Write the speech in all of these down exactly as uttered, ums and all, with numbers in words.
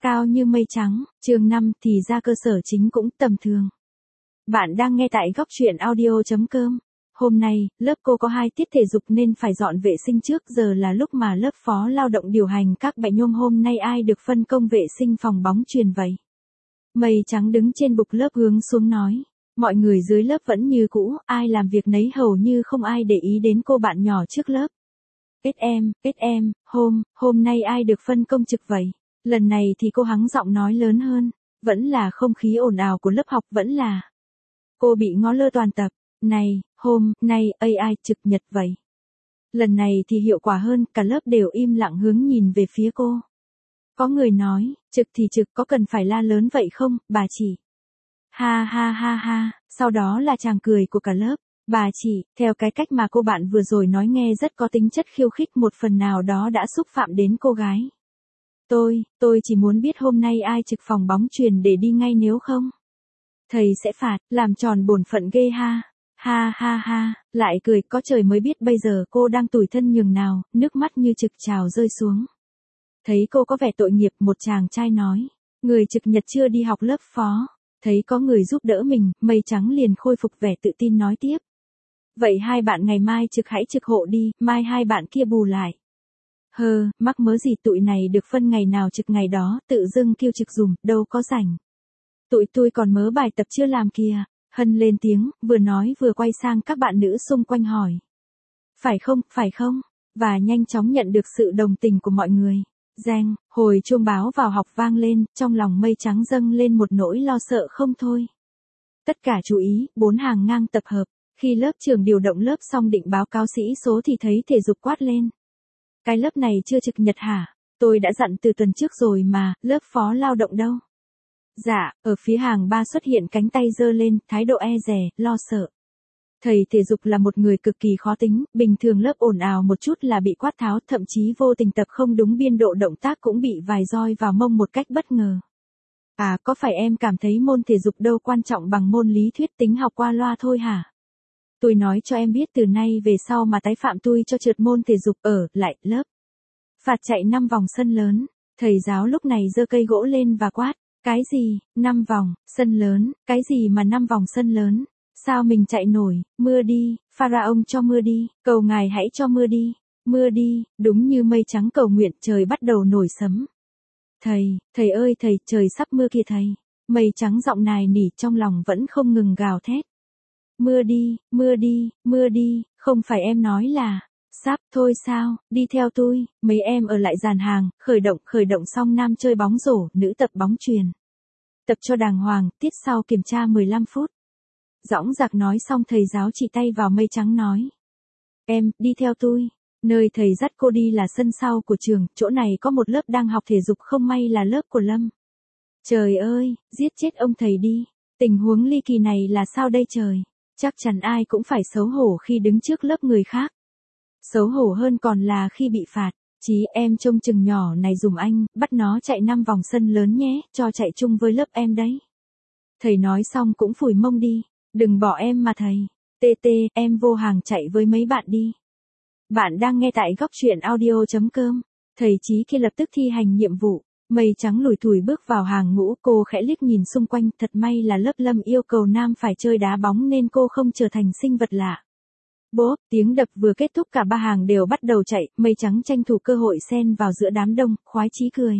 Cao như mây trắng, chương năm thì ra cơ sở chính cũng tầm thường. Bạn đang nghe tại góc truyện audio chấm com. Hôm nay, lớp cô có hai tiết thể dục nên phải dọn vệ sinh trước, giờ là lúc mà lớp phó lao động điều hành các bệnh nhôm hôm nay ai được phân công vệ sinh phòng bóng chuyền vậy. Mây trắng đứng trên bục lớp hướng xuống nói. Mọi người dưới lớp vẫn như cũ, ai làm việc nấy hầu như không ai để ý đến cô bạn nhỏ trước lớp. Kết em, kết em, hôm, hôm nay ai được phân công trực vậy? Lần này thì cô hắng giọng nói lớn hơn, vẫn là không khí ồn ào của lớp học, vẫn là. Cô bị ngó lơ toàn tập, này, hôm, nay, ây ai trực nhật vậy? Lần này thì hiệu quả hơn, cả lớp đều im lặng hướng nhìn về phía cô. Có người nói, trực thì trực, có cần phải la lớn vậy không, bà chị? Ha ha ha ha, sau đó là tràng cười của cả lớp. Bà chị, theo cái cách mà cô bạn vừa rồi nói nghe rất có tính chất khiêu khích, một phần nào đó đã xúc phạm đến cô gái. Tôi, tôi chỉ muốn biết hôm nay ai trực phòng bóng chuyền để đi ngay, nếu không thầy sẽ phạt, làm tròn bổn phận ghê ha. Ha ha ha, lại cười, có trời mới biết bây giờ cô đang tủi thân nhường nào, nước mắt như trực trào rơi xuống. Thấy cô có vẻ tội nghiệp, một chàng trai nói, người trực nhật chưa đi học lớp phó. Thấy có người giúp đỡ mình, mây trắng liền khôi phục vẻ tự tin nói tiếp. Vậy hai bạn ngày mai trực hãy trực hộ đi, mai hai bạn kia bù lại. Hơ, mắc mớ gì, tụi này được phân ngày nào trực ngày đó, tự dưng kêu trực dùm, đâu có rảnh. Tụi tôi còn mớ bài tập chưa làm kìa. Hân lên tiếng, vừa nói vừa quay sang các bạn nữ xung quanh hỏi. Phải không, phải không? Và nhanh chóng nhận được sự đồng tình của mọi người. Reng, hồi chuông báo vào học vang lên, trong lòng mây trắng dâng lên một nỗi lo sợ không thôi. Tất cả chú ý, bốn hàng ngang tập hợp. Khi lớp trưởng điều động lớp xong định báo cáo sĩ số thì thấy thể dục quát lên. Cái lớp này chưa trực nhật hả? Tôi đã dặn từ tuần trước rồi mà, lớp phó lao động đâu? Dạ, ở phía hàng ba xuất hiện cánh tay giơ lên, thái độ e dè, lo sợ. Thầy thể dục là một người cực kỳ khó tính, bình thường lớp ồn ào một chút là bị quát tháo, thậm chí vô tình tập không đúng biên độ động tác cũng bị vài roi vào mông một cách bất ngờ. À, có phải em cảm thấy môn thể dục đâu quan trọng bằng môn lý thuyết, tính học qua loa thôi hả? Tôi nói cho em biết, từ nay về sau mà tái phạm tôi cho trượt môn thể dục ở lại lớp. Phạt chạy năm vòng sân lớn. Thầy giáo lúc này giơ cây gỗ lên và quát. Cái gì, năm vòng, sân lớn, cái gì mà năm vòng sân lớn? Sao mình chạy nổi, mưa đi, Pharaon cho mưa đi, cầu ngài hãy cho mưa đi, mưa đi, đúng như mây trắng cầu nguyện, trời bắt đầu nổi sấm. Thầy, thầy ơi thầy, trời sắp mưa kìa thầy. Mây trắng giọng nài nỉ trong lòng vẫn không ngừng gào thét. Mưa đi, mưa đi, mưa đi, không phải em nói là, sắp thôi sao, đi theo tôi, mấy em ở lại dàn hàng, khởi động, khởi động xong nam chơi bóng rổ, nữ tập bóng chuyền. Tập cho đàng hoàng, tiết sau kiểm tra mười lăm phút. Dõng dạc nói xong thầy giáo chỉ tay vào mây trắng nói. Em, đi theo tôi. Nơi thầy dắt cô đi là sân sau của trường, chỗ này có một lớp đang học thể dục, không may là lớp của Lâm. Trời ơi, giết chết ông thầy đi. Tình huống ly kỳ này là sao đây trời? Chắc chắn ai cũng phải xấu hổ khi đứng trước lớp người khác. Xấu hổ hơn còn là khi bị phạt. Chí em trông chừng nhỏ này dùm anh, bắt nó chạy năm vòng sân lớn nhé, cho chạy chung với lớp em đấy. Thầy nói xong cũng phủi mông đi. Đừng bỏ em mà thầy. Tê tê, em vô hàng chạy với mấy bạn đi. Bạn đang nghe tại góc truyện audio chấm com. Thầy Chí kia lập tức thi hành nhiệm vụ. Mây trắng lủi thủi bước vào hàng ngũ, cô khẽ liếc nhìn xung quanh, thật may là lớp Lâm yêu cầu nam phải chơi đá bóng nên cô không trở thành sinh vật lạ. Bốp, tiếng đập vừa kết thúc, cả ba hàng đều bắt đầu chạy, mây trắng tranh thủ cơ hội xen vào giữa đám đông, khoái chí cười.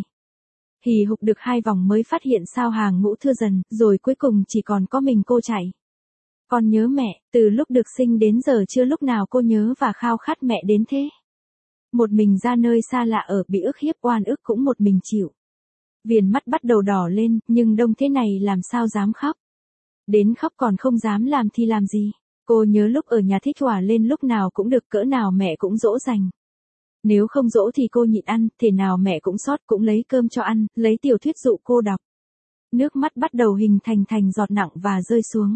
Hì hục được hai vòng mới phát hiện sao hàng ngũ thưa dần, rồi cuối cùng chỉ còn có mình cô chạy. Con nhớ mẹ, từ lúc được sinh đến giờ chưa lúc nào cô nhớ và khao khát mẹ đến thế. Một mình ra nơi xa lạ ở, bị ức hiếp oan ức cũng một mình chịu. Viền mắt bắt đầu đỏ lên, nhưng đông thế này làm sao dám khóc. Đến khóc còn không dám làm thì làm gì. Cô nhớ lúc ở nhà thích hỏa lên lúc nào cũng được, cỡ nào mẹ cũng dỗ dành. Nếu không dỗ thì cô nhịn ăn, thể nào mẹ cũng sót, cũng lấy cơm cho ăn, lấy tiểu thuyết dụ cô đọc. Nước mắt bắt đầu hình thành thành giọt nặng và rơi xuống.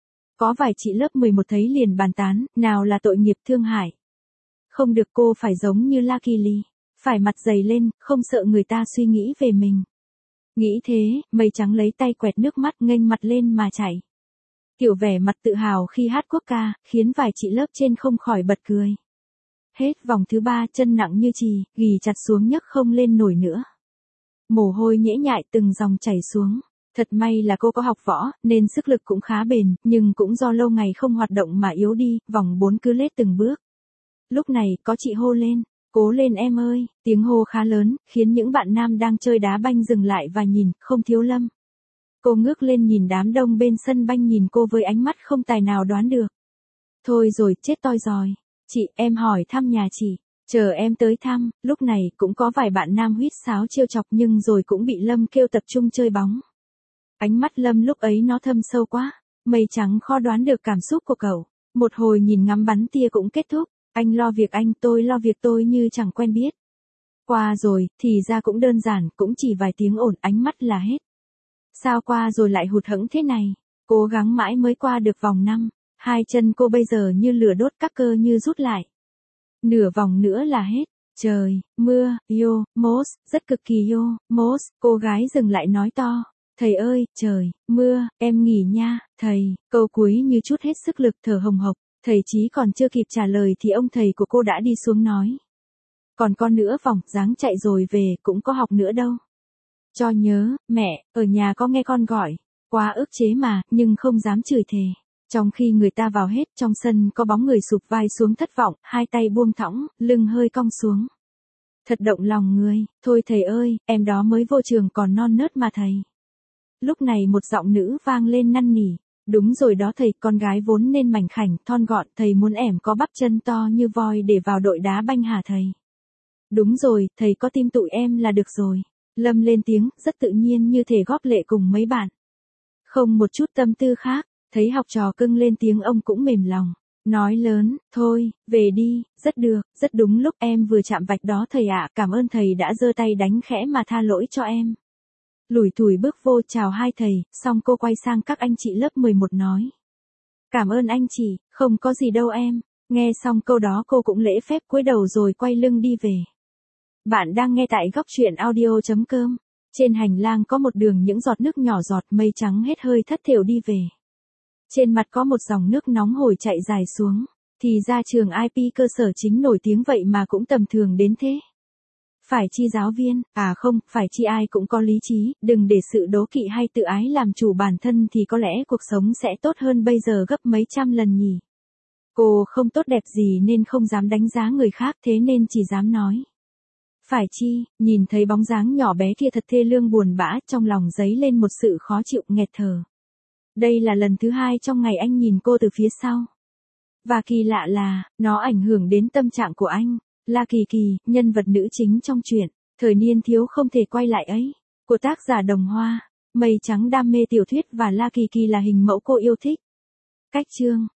Có vài chị lớp mười một thấy liền bàn tán, nào là tội nghiệp Thương Hải. Không được, cô phải giống như Lucky Lee, phải mặt dày lên, không sợ người ta suy nghĩ về mình. Nghĩ thế, mây trắng lấy tay quẹt nước mắt, nghênh mặt lên mà chạy. Kiểu vẻ mặt tự hào khi hát quốc ca, khiến vài chị lớp trên không khỏi bật cười. Hết vòng thứ ba, chân nặng như chì, ghì chặt xuống nhấc không lên nổi nữa. mồ hôi nhễ nhại từng dòng chảy xuống. Thật may là cô có học võ, nên sức lực cũng khá bền, nhưng cũng do lâu ngày không hoạt động mà yếu đi, vòng bốn cứ lết từng bước. Lúc này, có chị hô lên, cố lên em ơi, tiếng hô khá lớn, khiến những bạn nam đang chơi đá banh dừng lại và nhìn, không thiếu Lâm. Cô ngước lên nhìn đám đông bên sân banh nhìn cô với ánh mắt không tài nào đoán được. Thôi rồi, chết toi rồi. Chị, em hỏi thăm nhà chị. Chờ em tới thăm, lúc này cũng có vài bạn nam huýt sáo trêu chọc nhưng rồi cũng bị Lâm kêu tập trung chơi bóng. Ánh mắt Lâm lúc ấy nó thâm sâu quá, mây trắng khó đoán được cảm xúc của cậu. Một hồi nhìn ngắm bắn tia cũng kết thúc, anh lo việc anh tôi lo việc tôi như chẳng quen biết. Qua rồi, thì ra cũng đơn giản, cũng chỉ vài tiếng ồn ánh mắt là hết. Sao qua rồi lại hụt hẫng thế này, cố gắng mãi mới qua được vòng năm, hai chân cô bây giờ như lửa đốt các cơ như rút lại. Nửa vòng nữa là hết. Trời, mưa, yo, mos, rất cực kỳ yo, mos, cô gái dừng lại nói to. Thầy ơi, trời, mưa, em nghỉ nha, thầy, câu cuối như chút hết sức lực thở hồng hộc, thầy Chí còn chưa kịp trả lời thì ông thầy của cô đã đi xuống nói. Còn con nữa vòng, dáng chạy rồi về, cũng có học nữa đâu. Cho nhớ, mẹ, ở nhà có nghe con gọi, quá ức chế mà, nhưng không dám chửi thề. Trong khi người ta vào hết, trong sân có bóng người sụp vai xuống thất vọng, hai tay buông thõng, lưng hơi cong xuống. Thật động lòng người, thôi thầy ơi, em đó mới vô trường còn non nớt mà thầy. Lúc này một giọng nữ vang lên năn nỉ. Đúng rồi đó thầy, con gái vốn nên mảnh khảnh, thon gọn, thầy muốn ẻm có bắp chân to như voi để vào đội đá banh hả thầy? Đúng rồi, thầy có tim tụi em là được rồi. Lâm lên tiếng, rất tự nhiên như thể góp lệ cùng mấy bạn. Không một chút tâm tư khác, thấy học trò cưng lên tiếng ông cũng mềm lòng. Nói lớn, thôi, về đi, rất được, rất đúng lúc em vừa chạm vạch đó thầy ạ, cảm ơn thầy đã giơ tay đánh khẽ mà tha lỗi cho em. Lủi thủi bước vô chào hai thầy, xong cô quay sang các anh chị lớp mười một nói. Cảm ơn anh chị, không có gì đâu em. Nghe xong câu đó cô cũng lễ phép cúi đầu rồi quay lưng đi về. Bạn đang nghe tại góc truyện audio chấm com. Trên hành lang có một đường những giọt nước nhỏ giọt mây trắng hết hơi thất thểu đi về. Trên mặt có một dòng nước nóng hổi chạy dài xuống. Thì ra trường i pê cơ sở chính nổi tiếng vậy mà cũng tầm thường đến thế. Phải chi giáo viên, à không, phải chi ai cũng có lý trí, đừng để sự đố kỵ hay tự ái làm chủ bản thân thì có lẽ cuộc sống sẽ tốt hơn bây giờ gấp mấy trăm lần nhỉ. Cô không tốt đẹp gì nên không dám đánh giá người khác thế nên chỉ dám nói. Phải chi, nhìn thấy bóng dáng nhỏ bé kia thật thê lương buồn bã trong lòng dấy lên một sự khó chịu nghẹt thở. Đây là lần thứ hai trong ngày anh nhìn cô từ phía sau. Và kỳ lạ là, nó ảnh hưởng đến tâm trạng của anh. La Kỳ Kỳ, nhân vật nữ chính trong truyện, thời niên thiếu không thể quay lại ấy, của tác giả Đồng Hoa. Mây Trắng đam mê tiểu thuyết và La Kỳ Kỳ là hình mẫu cô yêu thích. Cách chương